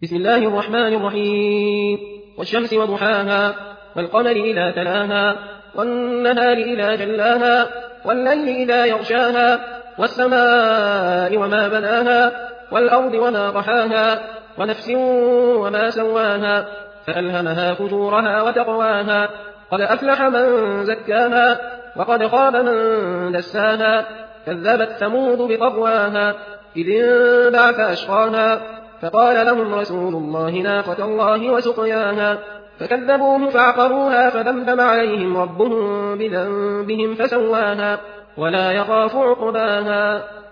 بسم الله الرحمن الرحيم. والشمس وضحاها والقمر إذا تلاها والنهار إذا جلاها والليل إذا يغشاها والسماء وما بناها والأرض وما طحاها ونفس وما سواها فألهمها فجورها وتقواها قد أفلح من زكاها وقد خاب من دساها كذبت ثمود بطغواها إذ انبعث أشقاها فقال لهم رسول الله ناقة الله وسقياها فكذبوه فعقروها فدمدم عليهم ربهم بذنبهم فسواها ولا يخاف عقباها.